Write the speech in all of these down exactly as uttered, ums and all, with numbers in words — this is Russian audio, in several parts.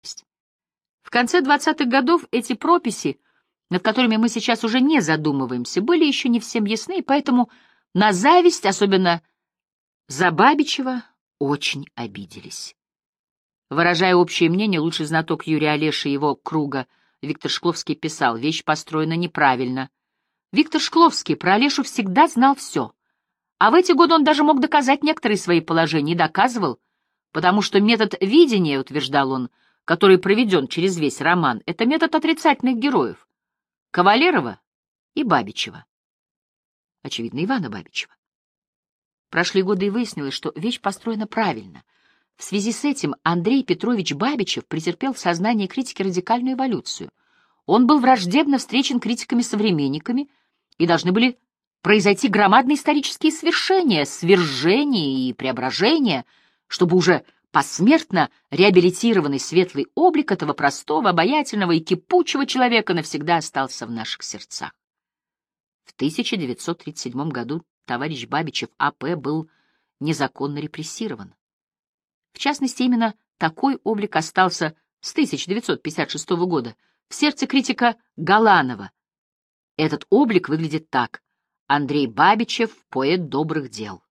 В конце двадцатых годов эти прописи, над которыми мы сейчас уже не задумываемся, были еще не всем ясны, и поэтому на зависть, особенно за Бабичева, очень обиделись. Выражая общее мнение, лучший знаток Юрия Олеши и его круга Виктор Шкловский писал: «Вещь построена неправильно». Виктор Шкловский про Олешу всегда знал все, а в эти годы он даже мог доказать некоторые свои положения, и доказывал, потому что метод видения, утверждал он, который проведен через весь роман, это метод отрицательных героев — Кавалерова и Бабичева. Очевидно, Ивана Бабичева. Прошли годы, и выяснилось, что вещь построена правильно. В связи с этим Андрей Петрович Бабичев претерпел в сознании критики радикальную эволюцию. Он был враждебно встречен критиками-современниками, и должны были произойти громадные исторические свершения, свержения и преображения, чтобы уже посмертно реабилитированный светлый облик этого простого, обаятельного и кипучего человека навсегда остался в наших сердцах. В тысяча девятьсот тридцать седьмом году товарищ Бабичев А П был незаконно репрессирован. В частности, именно такой облик остался с тысяча девятьсот пятьдесят шестого года в сердце критика Галанова. Этот облик выглядит так: Андрей Бабичев — поэт добрых дел.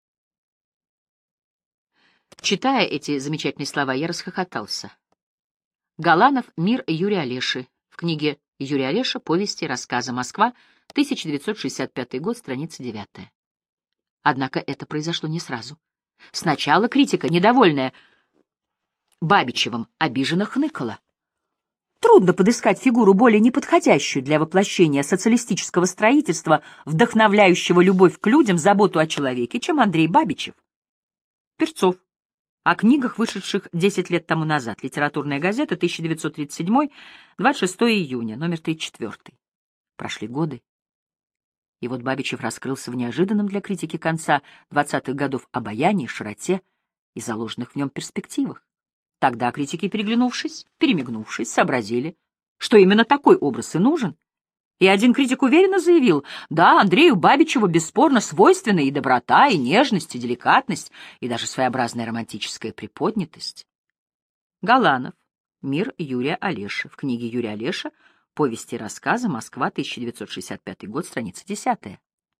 Читая эти замечательные слова, я расхохотался. Галанов «Мир Юрия Олеши» в книге Юрий Олеша «Повести, рассказы. Москва», тысяча девятьсот шестьдесят пятый год, страница девятая. Однако это произошло не сразу. Сначала критика, недовольная Бабичевым, обиженно хныкала. Трудно подыскать фигуру более неподходящую для воплощения социалистического строительства, вдохновляющего любовь к людям, заботу о человеке, чем Андрей Бабичев. Перцов. О книгах, вышедших десять лет тому назад. Литературная газета, тысяча девятьсот тридцать седьмой, двадцать шестого июня, номер тридцать четвёртый. Прошли годы. И вот Бабичев раскрылся в неожиданном для критики конца двадцатых годов обаянии, широте и заложенных в нем перспективах. Тогда критики, переглянувшись, перемигнувшись, сообразили, что именно такой образ и нужен. И один критик уверенно заявил: да, Андрею Бабичеву бесспорно свойственны и доброта, и нежность, и деликатность, и даже своеобразная романтическая приподнятость. Галанов. «Мир Юрия Олеши» в книге Юрия Олеша «Повести и рассказы. Москва, тысяча девятьсот шестьдесят пятый год, страница десятая».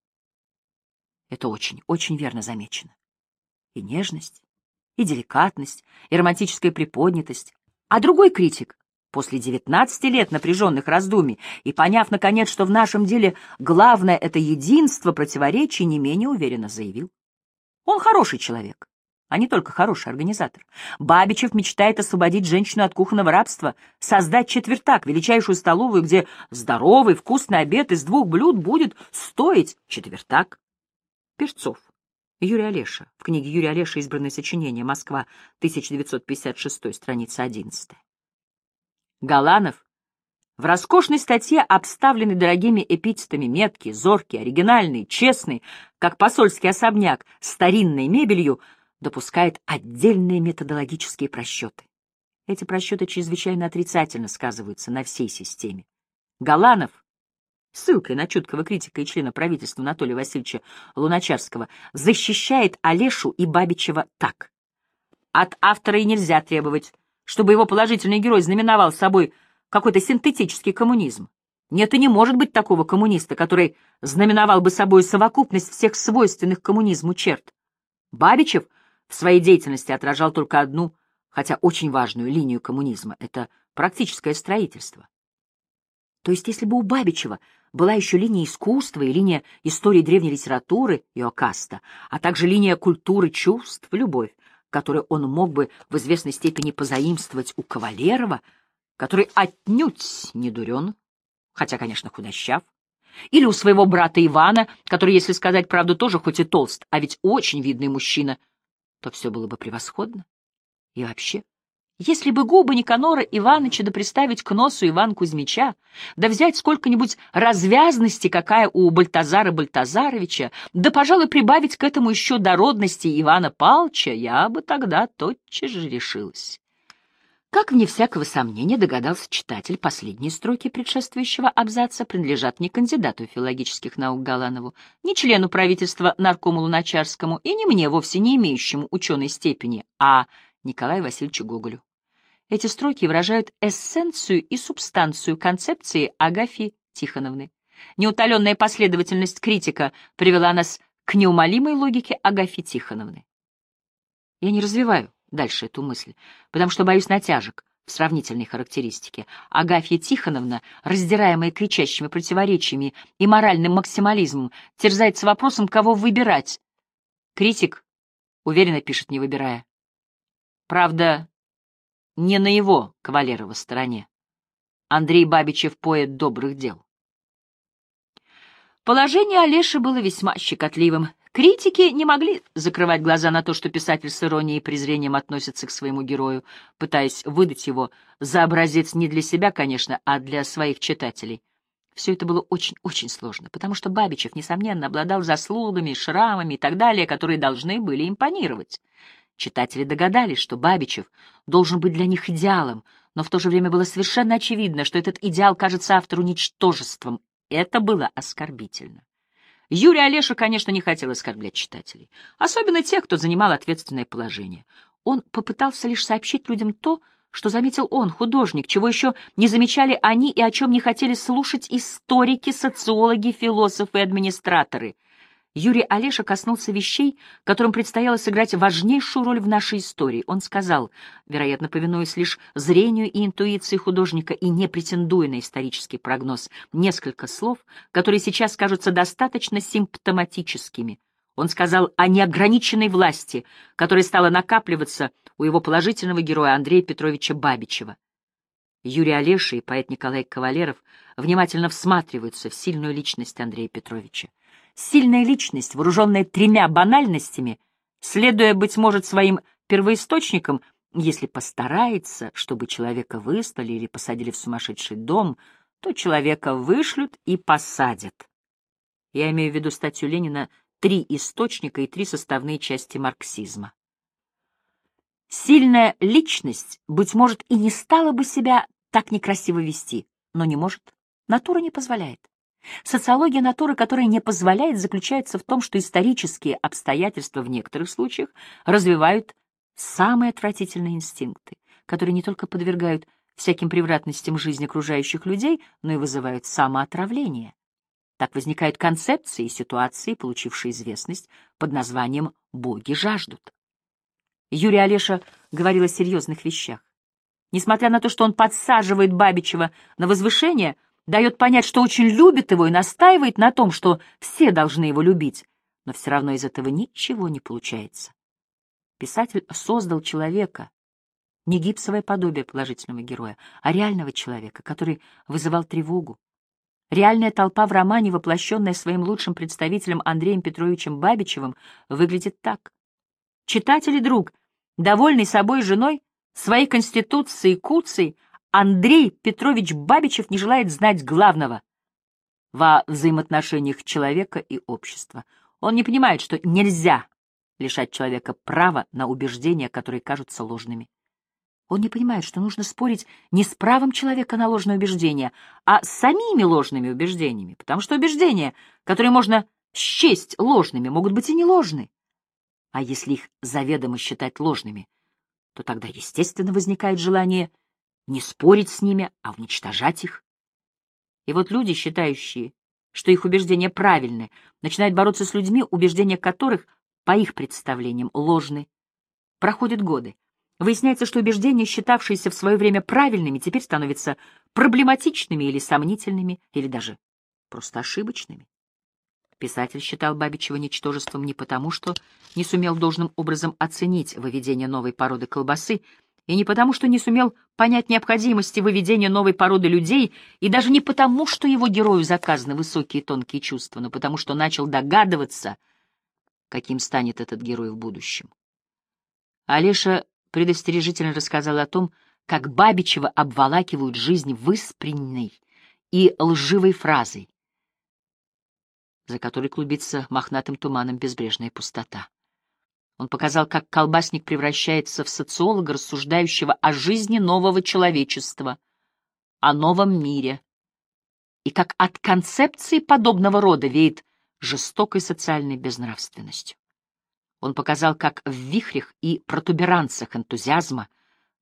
Это очень, очень верно замечено. И нежность, и деликатность, и романтическая приподнятость. А другой критик, после девятнадцати лет напряженных раздумий и поняв, наконец, что в нашем деле главное — это единство противоречий, не менее уверенно заявил: он хороший человек, а не только хороший организатор. Бабичев мечтает освободить женщину от кухонного рабства, создать четвертак, величайшую столовую, где здоровый, вкусный обед из двух блюд будет стоить четвертак. Перцов. Юрий Олеша. В книге Юрия Олеша «Избранное сочинение. Москва, тысяча девятьсот пятьдесят шестой, страница одиннадцатая. Галанов. В роскошной статье, обставленный дорогими эпитетами, меткий, зоркий, оригинальный, честный, как посольский особняк, старинной мебелью, допускает отдельные методологические просчеты. Эти просчеты чрезвычайно отрицательно сказываются на всей системе. Галанов, ссылкой на чуткого критика и члена правительства Анатолия Васильевича Луначарского, защищает Олешу и Бабичева так: от автора и нельзя требовать, чтобы его положительный герой знаменовал собой какой-то синтетический коммунизм. Нет и не может быть такого коммуниста, который знаменовал бы собой совокупность всех свойственных коммунизму черт. Бабичев в своей деятельности отражал только одну, хотя очень важную линию коммунизма — это практическое строительство. То есть если бы у Бабичева была еще линия искусства и линия истории древней литературы Иокаста, а также линия культуры чувств, любовь, которую он мог бы в известной степени позаимствовать у Кавалерова, который отнюдь не дурен, хотя, конечно, худощав, или у своего брата Ивана, который, если сказать правду, тоже хоть и толст, а ведь очень видный мужчина, то все было бы превосходно. И вообще, если бы губы Никанора Иваныча да приставить к носу Ивана Кузьмича, да взять сколько-нибудь развязности, какая у Бальтазара Бальтазаровича, да, пожалуй, прибавить к этому еще дородности Ивана Павловича, я бы тогда тотчас же решилась. Как, вне всякого сомнения, догадался читатель, последние строки предшествующего абзаца принадлежат не кандидату филологических наук Галанову, не члену правительства наркому Луначарскому и не мне, вовсе не имеющему ученой степени, а Николаю Васильевичу Гоголю. Эти строки выражают эссенцию и субстанцию концепции Агафьи Тихоновны. Неутоленная последовательность критика привела нас к неумолимой логике Агафьи Тихоновны. Я не развиваю дальше эту мысль, потому что боюсь натяжек в сравнительной характеристике. Агафья Тихоновна, раздираемая кричащими противоречиями и моральным максимализмом, терзается вопросом, кого выбирать. Критик уверенно пишет, не выбирая. Правда, не на его, Кавалерова, стороне. Андрей Бабичев — поэт добрых дел. Положение Олеши было весьма щекотливым. Критики не могли закрывать глаза на то, что писатель с иронией и презрением относится к своему герою, пытаясь выдать его за образец не для себя, конечно, а для своих читателей. Все это было очень-очень сложно, потому что Бабичев, несомненно, обладал заслугами, шрамами и так далее, которые должны были импонировать. Читатели догадались, что Бабичев должен быть для них идеалом, но в то же время было совершенно очевидно, что этот идеал кажется автору ничтожеством. Это было оскорбительно. Юрий Олеша, конечно, не хотел оскорблять читателей, особенно тех, кто занимал ответственное положение. Он попытался лишь сообщить людям то, что заметил он, художник, чего еще не замечали они и о чем не хотели слушать историки, социологи, философы и администраторы. Юрий Олеша коснулся вещей, которым предстояло сыграть важнейшую роль в нашей истории. Он сказал, вероятно, повинуясь лишь зрению и интуиции художника и не претендуя на исторический прогноз, несколько слов, которые сейчас кажутся достаточно симптоматическими. Он сказал о неограниченной власти, которая стала накапливаться у его положительного героя Андрея Петровича Бабичева. Юрий Олеша и поэт Николай Кавалеров внимательно всматриваются в сильную личность Андрея Петровича. Сильная личность, вооруженная тремя банальностями, следуя, быть может, своим первоисточникам, если постарается, чтобы человека выслали или посадили в сумасшедший дом, то человека вышлют и посадят. Я имею в виду статью Ленина «Три источника и три составные части марксизма». Сильная личность, быть может, и не стала бы себя так некрасиво вести, но не может. Натура не позволяет. Социология натуры, которая не позволяет, заключается в том, что исторические обстоятельства в некоторых случаях развивают самые отвратительные инстинкты, которые не только подвергают всяким превратностям жизни окружающих людей, но и вызывают самоотравление. Так возникают концепции и ситуации, получившие известность под названием «боги жаждут». Юрий Олеша говорил о серьезных вещах. Несмотря на то, что он подсаживает Бабичева на возвышение, дает понять, что очень любит его и настаивает на том, что все должны его любить, но все равно из этого ничего не получается. Писатель создал человека, не гипсовое подобие положительного героя, а реального человека, который вызывал тревогу. Реальная толпа в романе, воплощенная своим лучшим представителем Андреем Петровичем Бабичевым, выглядит так. Читатель и друг, довольный собой женой, своей конституцией и куцей, Андрей Петрович Бабичев не желает знать главного во взаимоотношениях человека и общества. Он не понимает, что нельзя лишать человека права на убеждения, которые кажутся ложными. Он не понимает, что нужно спорить не с правом человека на ложное убеждение, а с самими ложными убеждениями, потому что убеждения, которые можно счесть ложными, могут быть и не ложны. А если их заведомо считать ложными, то тогда, естественно, возникает желание не спорить с ними, а уничтожать их. И вот люди, считающие, что их убеждения правильны, начинают бороться с людьми, убеждения которых, по их представлениям, ложны. Проходят годы. Выясняется, что убеждения, считавшиеся в свое время правильными, теперь становятся проблематичными или сомнительными, или даже просто ошибочными. Писатель считал Бабичева ничтожеством не потому, что не сумел должным образом оценить выведение новой породы колбасы, и не потому, что не сумел понять необходимости выведения новой породы людей, и даже не потому, что его герою заказаны высокие тонкие чувства, но потому, что начал догадываться, каким станет этот герой в будущем. Олеша предостережительно рассказал о том, как Бабичева обволакивают жизнь выспренней и лживой фразой, за которой клубится мохнатым туманом безбрежная пустота. Он показал, как колбасник превращается в социолога, рассуждающего о жизни нового человечества, о новом мире, и как от концепции подобного рода веет жестокой социальной безнравственностью. Он показал, как в вихрях и протуберанцах энтузиазма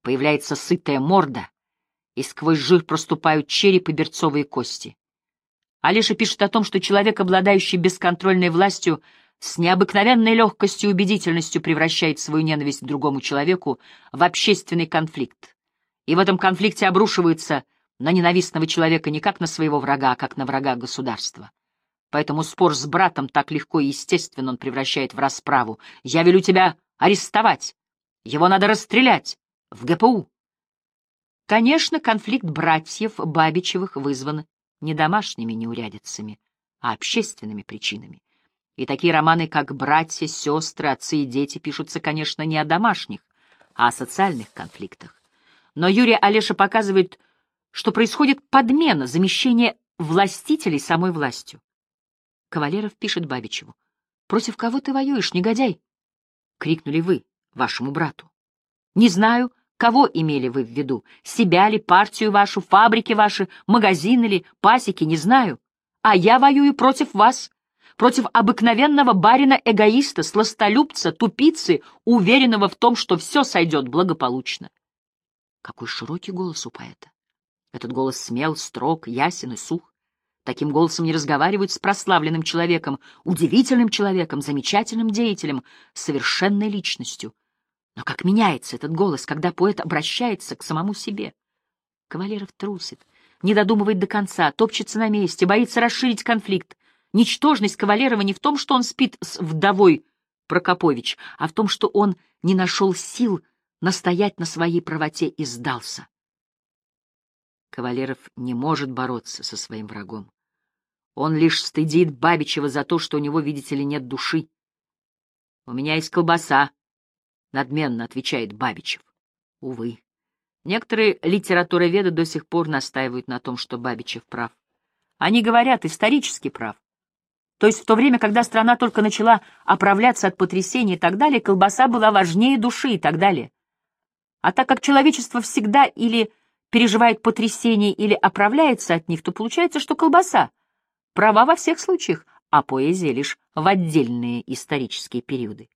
Появляется сытая морда, и сквозь жир проступают череп и берцовые кости. Алеша пишет о том, что человек, обладающий бесконтрольной властью, с необыкновенной легкостью и убедительностью превращает свою ненависть к другому человеку в общественный конфликт. И в этом конфликте обрушивается на ненавистного человека не как на своего врага, а как на врага государства. Поэтому спор с братом так легко и естественно он превращает в расправу. «Я велю тебя арестовать! Его надо расстрелять! В ГПУ!» Конечно, конфликт братьев Бабичевых вызван не домашними неурядицами, а общественными причинами. И такие романы, как «Братья», «Сестры», «Отцы и дети» пишутся, конечно, не о домашних, а о социальных конфликтах. Но Юрий Олеша показывает, что происходит подмена, замещение властителей самой властью. Кавалеров пишет Бабичеву: «Против кого ты воюешь, негодяй?» — крикнули вы вашему брату. «Не знаю, кого имели вы в виду, себя ли, партию вашу, фабрики ваши, магазины ли, пасеки, не знаю. А я воюю против вас, против обыкновенного барина-эгоиста, сластолюбца, тупицы, уверенного в том, что все сойдет благополучно». Какой широкий голос у поэта. Этот голос смел, строг, ясен и сух. Таким голосом не разговаривают с прославленным человеком, удивительным человеком, замечательным деятелем, совершенной личностью. Но как меняется этот голос, когда поэт обращается к самому себе? Кавалеров трусит, не додумывает до конца, топчется на месте, боится расширить конфликт. Ничтожность Кавалерова не в том, что он спит с вдовой Прокопович, а в том, что он не нашел сил настоять на своей правоте и сдался. Кавалеров не может бороться со своим врагом. Он лишь стыдит Бабичева за то, что у него, видите ли, нет души. «У меня есть колбаса», — надменно отвечает Бабичев. Увы. Некоторые литературоведы до сих пор настаивают на том, что Бабичев прав. Они говорят, исторически прав. То есть в то время, когда страна только начала оправляться от потрясений и так далее, колбаса была важнее души и так далее. А так как человечество всегда или переживает потрясения, или оправляется от них, то получается, что колбаса права во всех случаях, а поэзия лишь в отдельные исторические периоды.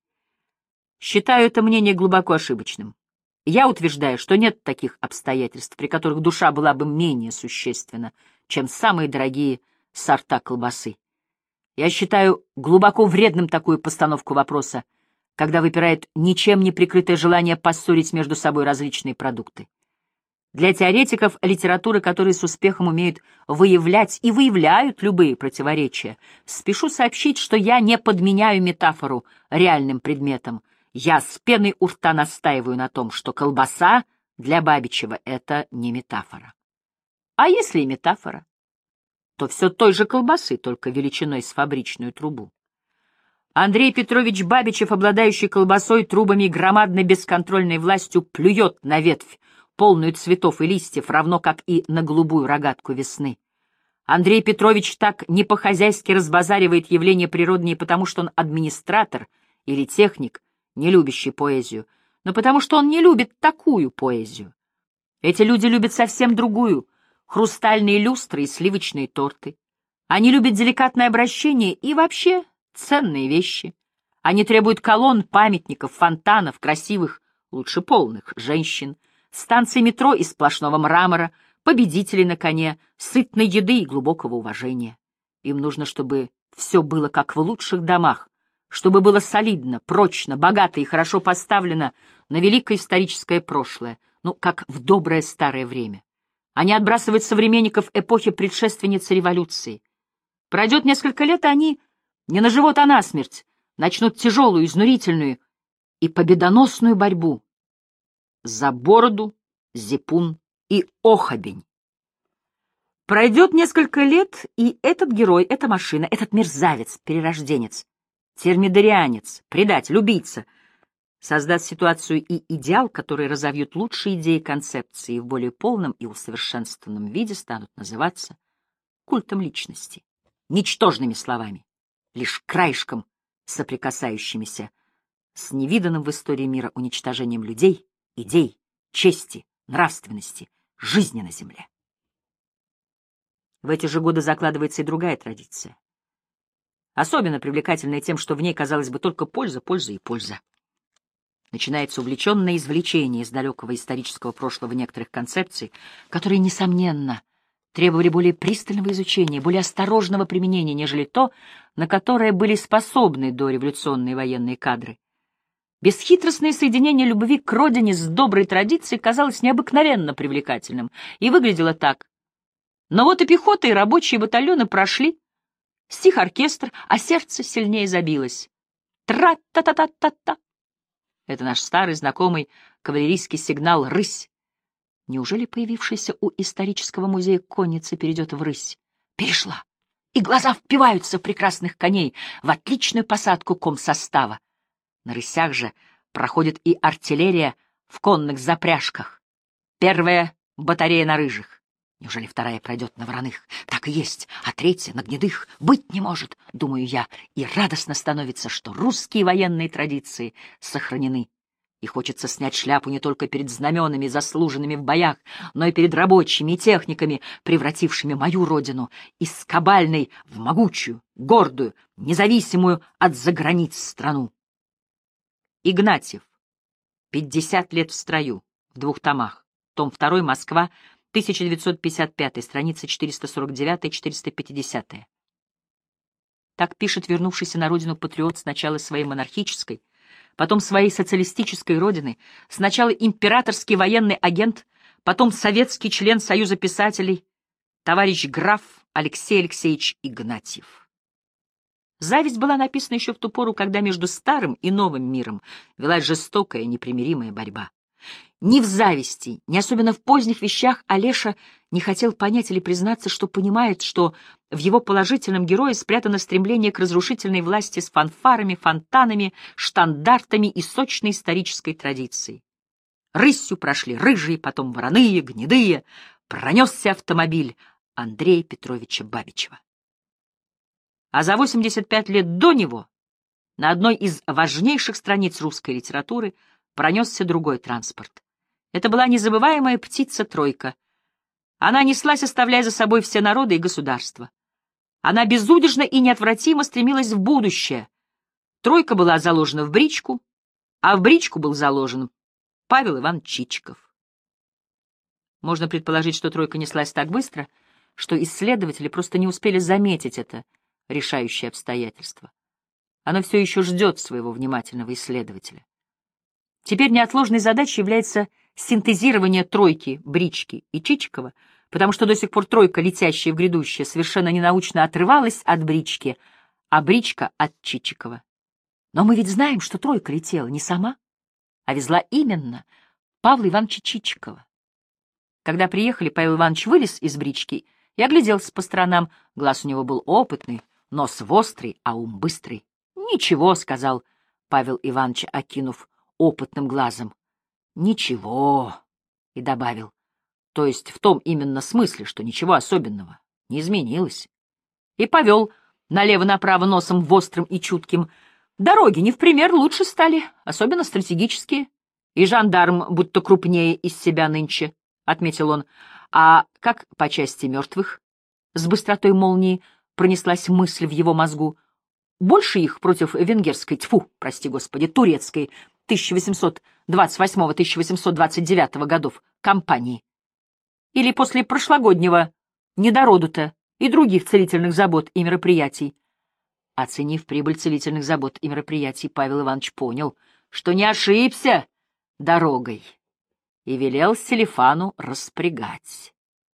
Считаю это мнение глубоко ошибочным. Я утверждаю, что нет таких обстоятельств, при которых душа была бы менее существенна, чем самые дорогие сорта колбасы. Я считаю глубоко вредным такую постановку вопроса, когда выпирает ничем не прикрытое желание поссорить между собой различные продукты. Для теоретиков литературы, которые с успехом умеют выявлять и выявляют любые противоречия, спешу сообщить, что я не подменяю метафору реальным предметом. Я с пеной у рта настаиваю на том, что колбаса для Бабичева — это не метафора. А если и метафора, то все той же колбасы, только величиной с фабричную трубу. Андрей Петрович Бабичев, обладающий колбасой, трубами и громадной бесконтрольной властью, плюет на ветвь, полную цветов и листьев, равно как и на голубую рогатку весны. Андрей Петрович так не по-хозяйски разбазаривает явления природные, потому что он администратор или техник, не любящий поэзию, но потому что он не любит такую поэзию. Эти люди любят совсем другую — хрустальные люстры и сливочные торты. Они любят деликатное обращение и вообще ценные вещи. Они требуют колонн, памятников, фонтанов, красивых, лучше полных, женщин, станций метро из сплошного мрамора, победителей на коне, сытной еды и глубокого уважения. Им нужно, чтобы все было как в лучших домах, чтобы было солидно, прочно, богато и хорошо поставлено на великое историческое прошлое, ну, как в доброе старое время. Они отбрасывают современников эпохи предшественницы революции. Пройдет несколько лет, и они не на живот, а на смерть начнут тяжелую, изнурительную и победоносную борьбу за бороду, зипун и охобень. Пройдет несколько лет, и этот герой, эта машина, этот мерзавец, перерожденец, термидорианец, предатель, убийца создаст ситуацию и идеал, которые разовьют лучшие идеи концепции и в более полном и усовершенствованном виде станут называться культом личности, ничтожными словами, лишь краешком соприкасающимися с невиданным в истории мира уничтожением людей, идей, чести, нравственности, жизни на земле. В эти же годы закладывается и другая традиция, особенно привлекательная тем, что в ней, казалось бы, только польза, польза и польза. Начинается увлеченное извлечение из далекого исторического прошлого некоторых концепций, которые, несомненно, требовали более пристального изучения, более осторожного применения, нежели то, на которое были способны дореволюционные военные кадры. Бесхитростное соединение любви к родине с доброй традицией казалось необыкновенно привлекательным и выглядело так. Но вот и пехота, и рабочие батальоны прошли, стих оркестр, а сердце сильнее забилось. Тра-та-та-та-та-та. Это наш старый знакомый кавалерийский сигнал «Рысь». Неужели появившаяся у исторического музея конница перейдет в рысь? Перешла, и глаза впиваются в прекрасных коней, в отличную посадку комсостава. На рысях же проходит и артиллерия в конных запряжках. Первая батарея на рыжих. Неужели вторая пройдет на вороных? Так и есть, а третья на гнедых. Быть не может, думаю я, и радостно становится, что русские военные традиции сохранены. И хочется снять шляпу не только перед знаменами, заслуженными в боях, но и перед рабочими и техниками, превратившими мою родину из кабальной в могучую, гордую, независимую от заграниц страну. Игнатьев. пятьдесят лет в строю. В двух томах. Том второй. Москва. тысяча девятьсот пятьдесят пятый. Страница четыреста сорок девять — четыреста пятьдесят. Так пишет вернувшийся на родину патриот сначала своей монархической, потом своей социалистической родины, сначала императорский военный агент, потом советский член Союза писателей, товарищ граф Алексей Алексеевич Игнатьев. «Зависть» была написана еще в ту пору, когда между старым и новым миром велась жестокая, непримиримая борьба. Ни в «Зависти», ни особенно в поздних вещах Олеша не хотел понять или признаться, что понимает, что в его положительном герое спрятано стремление к разрушительной власти с фанфарами, фонтанами, штандартами и сочной исторической традицией. Рысью прошли рыжие, потом вороные, гнедые, пронесся автомобиль Андрея Петровича Бабичева. А за восемьдесят пять лет до него на одной из важнейших страниц русской литературы пронесся другой транспорт. Это была незабываемая птица-тройка. Она неслась, оставляя за собой все народы и государства. Она безудержно и неотвратимо стремилась в будущее. Тройка была заложена в бричку, а в бричку был заложен Павел Иванович Чичиков. Можно предположить, что тройка неслась так быстро, что исследователи просто не успели заметить это решающее обстоятельство. Оно все еще ждет своего внимательного исследователя. Теперь неотложной задачей является синтезирование тройки, брички и Чичикова, потому что до сих пор тройка, летящая в грядущее, совершенно ненаучно отрывалась от брички, а бричка — от Чичикова. Но мы ведь знаем, что тройка летела не сама, а везла именно Павла Ивановича Чичикова. Когда приехали, Павел Иванович вылез из брички и огляделся по сторонам. Глаз у него был опытный, нос вострый, а ум быстрый. «Ничего», — сказал Павел Иванович, окинув опытным глазом. «Ничего», — и добавил, то есть в том именно смысле, что ничего особенного не изменилось. И повел налево-направо носом вострым и чутким. Дороги не в пример лучше стали, особенно стратегические. И жандарм будто крупнее из себя нынче, — отметил он. А как по части мертвых? С быстротой молнии пронеслась мысль в его мозгу. Больше их против венгерской, тьфу, прости господи, турецкой, тысяча восемьсот двадцать восьмого — тысяча восемьсот двадцать девятого годов кампании. Или после прошлогоднего недороду-то и других целительных забот и мероприятий. Оценив прибыль целительных забот и мероприятий, Павел Иванович понял, что не ошибся дорогой, и велел Селифану распрягать.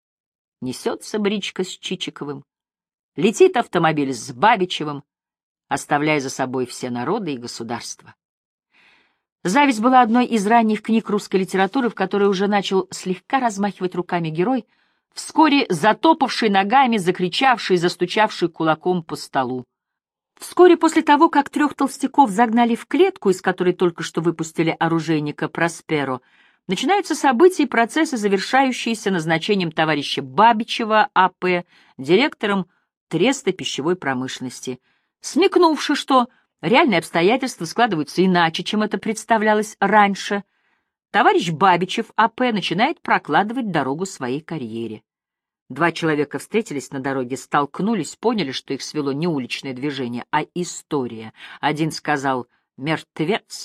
Несется бричка с Чичиковым, летит автомобиль с Бабичевым, оставляя за собой все народы и государства. «Зависть» была одной из ранних книг русской литературы, в которой уже начал слегка размахивать руками герой, вскоре затопавший ногами, закричавший, застучавший кулаком по столу. Вскоре после того, как трех толстяков загнали в клетку, из которой только что выпустили оружейника Просперо, начинаются события и процессы, завершающиеся назначением товарища Бабичева А П директором Треста пищевой промышленности. Смекнувши, что реальные обстоятельства складываются иначе, чем это представлялось раньше, товарищ Бабичев А П начинает прокладывать дорогу своей карьере. Два человека встретились на дороге, столкнулись, поняли, что их свело не уличное движение, а история. Один сказал «мертвец»,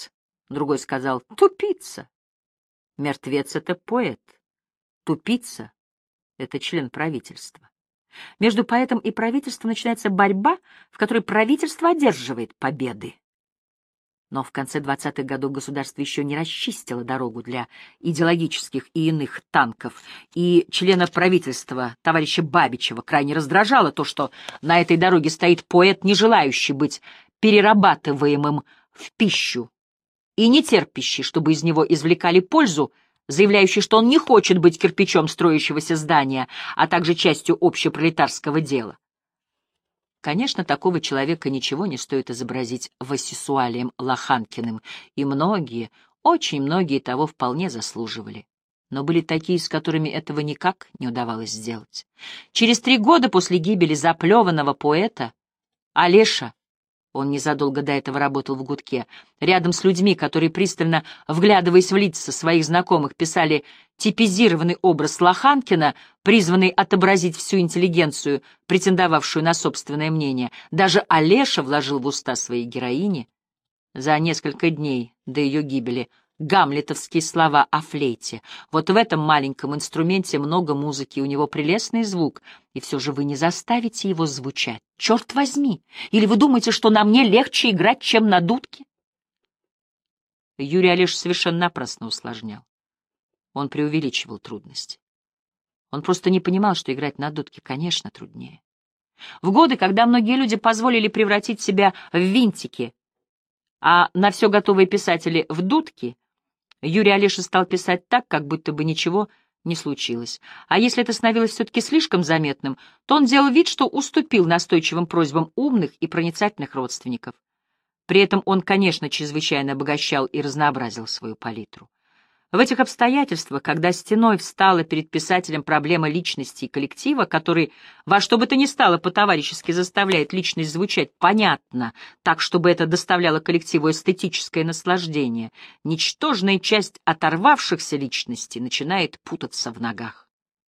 Другой сказал: «Тупица! Мертвец — это поэт. Тупица — это член правительства». Между поэтом и правительством начинается борьба, в которой правительство одерживает победы. Но в конце двадцатых годов государство еще не расчистило дорогу для идеологических и иных танков, и члена правительства, товарища Бабичева, крайне раздражало то, что на этой дороге стоит поэт, не желающий быть перерабатываемым в пищу и не терпящий, чтобы из него извлекали пользу, заявляющий, что он не хочет быть кирпичом строящегося здания, а также частью общепролетарского дела. Конечно, такого человека ничего не стоит изобразить Васисуалием Лоханкиным, и многие, очень многие того вполне заслуживали. Но были такие, с которыми этого никак не удавалось сделать. Через три года после гибели заплеванного поэта Олеша, он незадолго до этого работал в «Гудке», рядом с людьми, которые, пристально вглядываясь в лица своих знакомых, писали типизированный образ Лоханкина, призванный отобразить всю интеллигенцию, претендовавшую на собственное мнение, даже Олеша вложил в уста своей героини за несколько дней до ее гибели гамлетовские слова о флейте. Вот в этом маленьком инструменте много музыки, у него прелестный звук, и все же вы не заставите его звучать. Черт возьми! Или вы думаете, что на мне легче играть, чем на дудке? Юрий Олеш совершенно напрасно усложнял. Он преувеличивал трудности. Он просто не понимал, что играть на дудке, конечно, труднее. В годы, когда многие люди позволили превратить себя в винтики, а на все готовые писатели в дудки, Юрий Олеша стал писать так, как будто бы ничего не случилось. А если это становилось все-таки слишком заметным, то он делал вид, что уступил настойчивым просьбам умных и проницательных родственников. При этом он, конечно, чрезвычайно обогащал и разнообразил свою палитру. В этих обстоятельствах, когда стеной встала перед писателем проблема личности и коллектива, который во что бы то ни стало по-товарищески заставляет личность звучать понятно, так, чтобы это доставляло коллективу эстетическое наслаждение, ничтожная часть оторвавшихся личностей начинает путаться в ногах.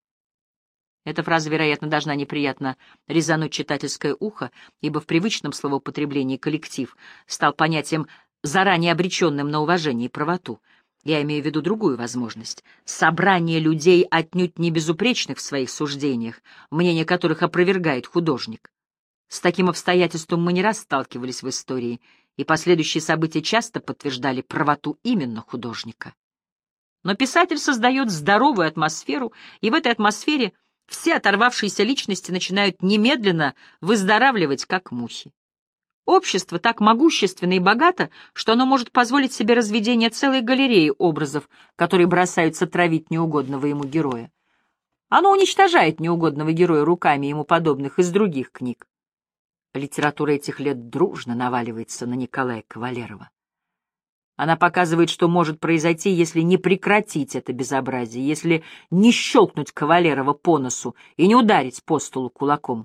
Эта фраза, вероятно, должна неприятно резануть читательское ухо, ибо в привычном словоупотреблении коллектив стал понятием, заранее обреченным на уважение и правоту. Я имею в виду другую возможность — собрание людей, отнюдь не безупречных в своих суждениях, мнение которых опровергает художник. С таким обстоятельством мы не раз сталкивались в истории, и последующие события часто подтверждали правоту именно художника. Но писатель создает здоровую атмосферу, и в этой атмосфере все оторвавшиеся личности начинают немедленно выздоравливать, как мухи. Общество так могущественно и богато, что оно может позволить себе разведение целой галереи образов, которые бросаются травить неугодного ему героя. Оно уничтожает неугодного героя руками ему подобных из других книг. Литература этих лет дружно наваливается на Николая Кавалерова. Она показывает, что может произойти, если не прекратить это безобразие, если не щелкнуть Кавалерова по носу и не ударить по столу кулаком.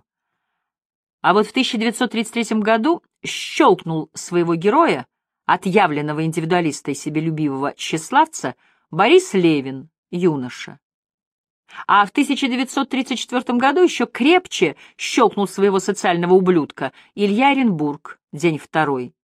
А вот в тысяча девятьсот тридцать третьем году щелкнул своего героя, отъявленного индивидуалиста и себелюбивого тщеславца, Борис Левин, юноша. А в тысяча девятьсот тридцать четвёртом году еще крепче щелкнул своего социального ублюдка Илья Оренбург, день второй.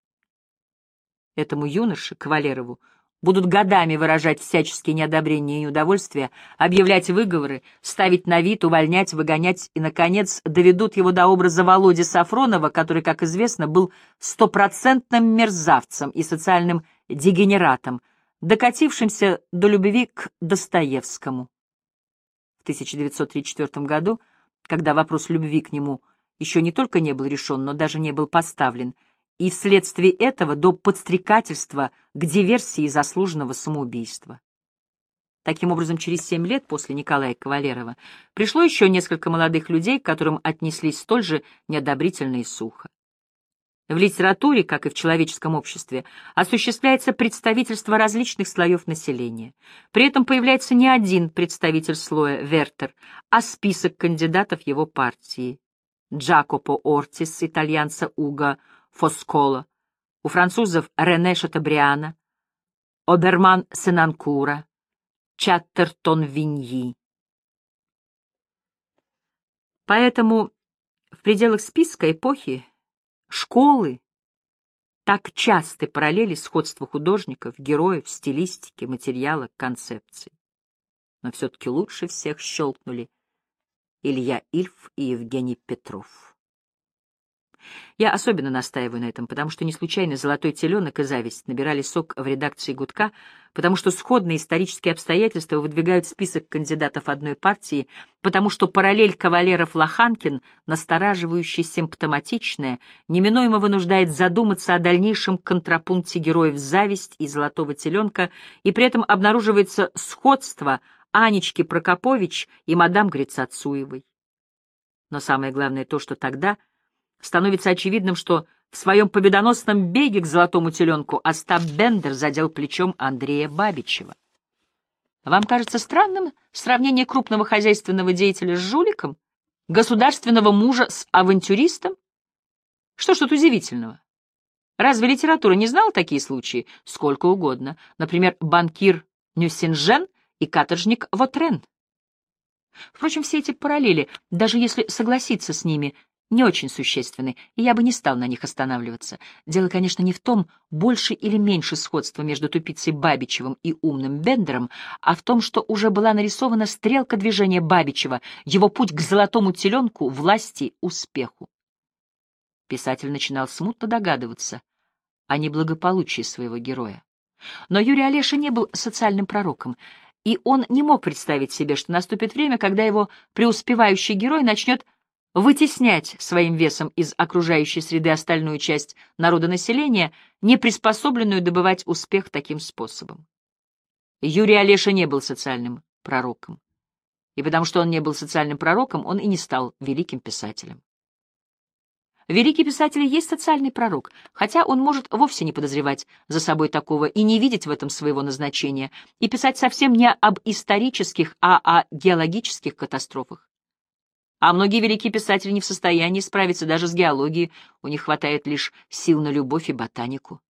Этому юноше, Кавалерову, будут годами выражать всяческие неодобрения и неудовольствия, объявлять выговоры, ставить на вид, увольнять, выгонять и, наконец, доведут его до образа Володи Сафронова, который, как известно, был стопроцентным мерзавцем и социальным дегенератом, докатившимся до любви к Достоевскому. В тысяча девятьсот тридцать четвёртом году, когда вопрос любви к нему еще не только не был решен, но даже не был поставлен, и вследствие этого до подстрекательства к диверсии и заслуженного самоубийства. Таким образом, через семь лет после Николая Кавалерова пришло еще несколько молодых людей, к которым отнеслись столь же неодобрительно и сухо. В литературе, как и в человеческом обществе, осуществляется представительство различных слоев населения. При этом появляется не один представитель слоя Вертер, а список кандидатов его партии. Джакопо Ортис, итальянца Уго Фосколо, у французов Рене Шатабриана, Оберман Сенанкура, Чаттертон Виньи. Поэтому в пределах списка эпохи, школы, Так часты параллели сходства художников, героев, стилистики, материала, концепций. Но все-таки лучше всех щелкнули Илья Ильф и Евгений Петров. Я особенно настаиваю на этом, потому что не случайно «Золотой теленок» и «Зависть» набирали сок в редакции «Гудка», потому что сходные исторические обстоятельства выдвигают список кандидатов одной партии, потому что параллель Кавалеров-Лоханкин, настораживающе симптоматичная, неминуемо вынуждает задуматься о дальнейшем контрапункте героев «Зависть» и «Золотого теленка», и при этом обнаруживается сходство Анечки Прокопович и мадам Грицацуевой. Но самое главное то, что тогда становится очевидным, что в своем победоносном беге к «Золотому теленку» Остап Бендер задел плечом Андрея Бабичева. Вам кажется странным сравнение крупного хозяйственного деятеля с жуликом, государственного мужа с авантюристом? Что ж тут удивительного? Разве литература не знала такие случаи? Сколько угодно. Например, банкир Нюсинжен и каторжник Вотрен. Впрочем, все эти параллели, даже если согласиться с ними, не очень существенны, и я бы не стал на них останавливаться. Дело, конечно, не в том, больше или меньше сходства между тупицей Бабичевым и умным Бендером, а в том, что уже была нарисована стрелка движения Бабичева, его путь к «Золотому теленку», власти, успеху. Писатель начинал смутно догадываться о неблагополучии своего героя. Но Юрий Олеша не был социальным пророком, и он не мог представить себе, что наступит время, когда его преуспевающий герой начнет вытеснять своим весом из окружающей среды остальную часть народонаселения, не приспособленную добывать успех таким способом. Юрий Олеша не был социальным пророком. И потому что он не был социальным пророком, он и не стал великим писателем. Великий писатель и есть социальный пророк, хотя он может вовсе не подозревать за собой такого и не видеть в этом своего назначения, и писать совсем не об исторических, а о геологических катастрофах. А многие великие писатели не в состоянии справиться даже с геологией, у них хватает лишь сил на любовь и ботанику.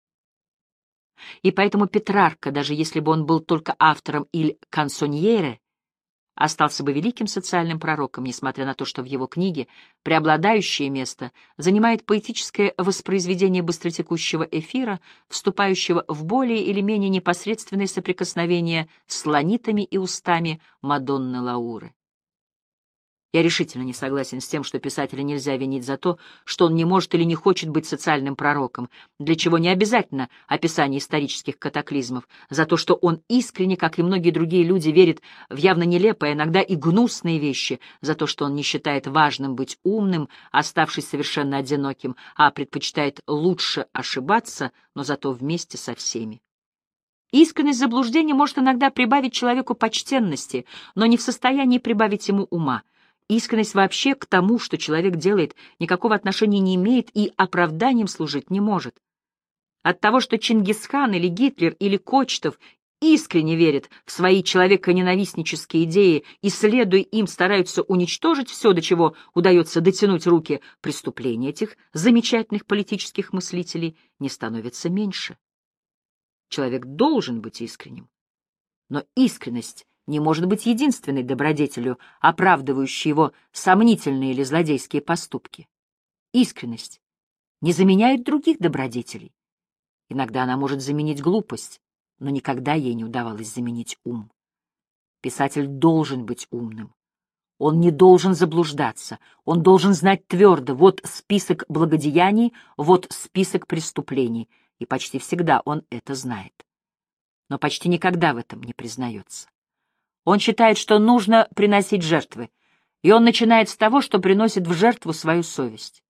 И поэтому Петрарка, даже если бы он был только автором «Иль Кансоньере», остался бы великим социальным пророком, несмотря на то, что в его книге преобладающее место занимает поэтическое воспроизведение быстротекущего эфира, вступающего в более или менее непосредственное соприкосновение с ланитами и устами Мадонны Лауры. Я решительно не согласен с тем, что писателя нельзя винить за то, что он не может или не хочет быть социальным пророком, для чего не обязательно описание исторических катаклизмов, за то, что он искренне, как и многие другие люди, верит в явно нелепые, иногда и гнусные вещи, за то, что он не считает важным быть умным, оставшись совершенно одиноким, а предпочитает лучше ошибаться, но зато вместе со всеми. Искренность заблуждения может иногда прибавить человеку почтенности, но не в состоянии прибавить ему ума. Искренность вообще к тому, что человек делает, никакого отношения не имеет и оправданием служить не может. От того, что Чингисхан или Гитлер или Кочетов искренне верят в свои человеконенавистнические идеи и, следуя им, стараются уничтожить все, до чего удается дотянуть руки, преступления этих замечательных политических мыслителей не становится меньше. Человек должен быть искренним, но искренность не может быть единственной добродетелью, оправдывающей его сомнительные или злодейские поступки. Искренность не заменяет других добродетелей. Иногда она может заменить глупость, но никогда ей не удавалось заменить ум. Писатель должен быть умным. Он не должен заблуждаться. Он должен знать твердо: вот список благодеяний, вот список преступлений. И почти всегда он это знает. Но почти никогда в этом не признается. Он считает, что нужно приносить жертвы, и он начинает с того, что приносит в жертву свою совесть.